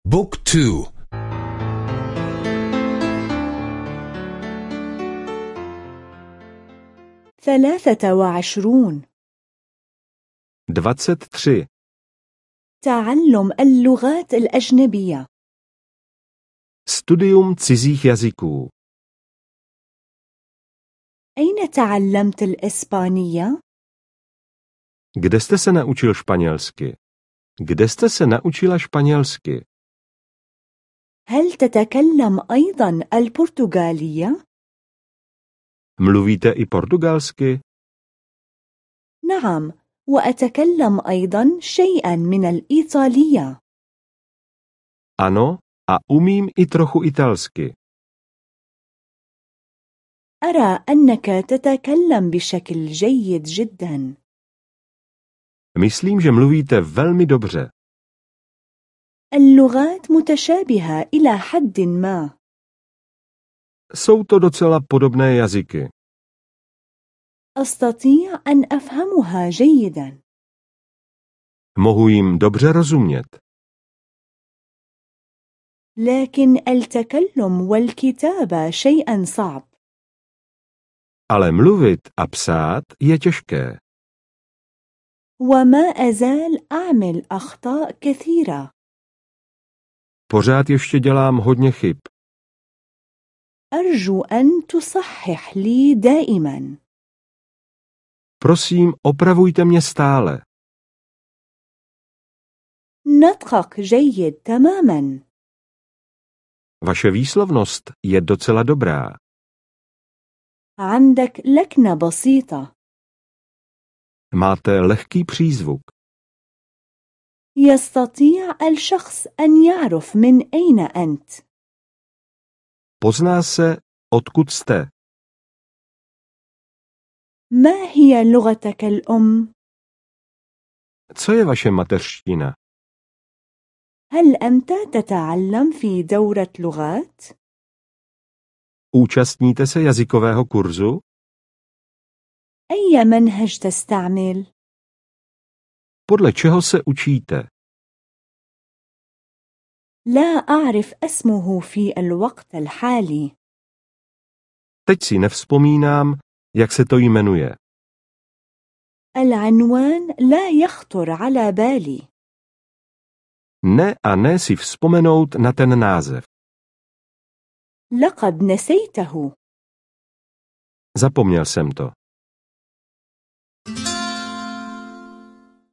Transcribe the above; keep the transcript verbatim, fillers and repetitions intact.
بوك تو. ثلاثة وعشرون. dvacet tři. تعلم اللغات الأجنبية. Studium cizích jazyků. أين تعلمت الإسبانية؟ Kde jste se naučil španělsky? Kde jste se naučila španělsky? هل تتكلم أيضا البرتغالية؟ Mluvíte i portugalsky? نعم، وأتكلم أيضا شيئا من الإيطالية. Ano, a umím i trochu italsky. أرى أنك تتكلم بشكل جيد جدا. Myslím, že mluvíte velmi dobře. اللغات متشابهة إلى حد ما. Jsou to docela podobné jazyky. أستطيع أن أفهمها جيدا. Mohu jim dobře rozumět. لكن التكلم والكتابة شيء صعب. Ale mluvit a psát je těžké. وما أزال أعمل أخطاء كثيرة. Pořád ještě dělám hodně chyb. أرجو أن تصحح لي دائما. Prosím, opravujte mě stále. نطقك جيد تماما. Vaše výslovnost je docela dobrá. عندك لكنة بسيطة. Máte lehký přízvuk. يستطيع الشخص أن يعرف من أين أنت. Pozná se, odkud jste. ما هي لغتك الأم؟ Co je vaše mateřština? هل أنت تتعلم في دورة لغات؟ Účastníte se jazykového kurzu? أي منهج تستعمل؟ Podle čeho se učíte? لا أعرف اسمه في الوقت الحالي. Teď si nevzpomínám, jak se to jmenuje. العنوان لا يخطر على بالي. Ne a ne si vzpomenout na ten název. لقد نسيته. Zapomněl jsem to.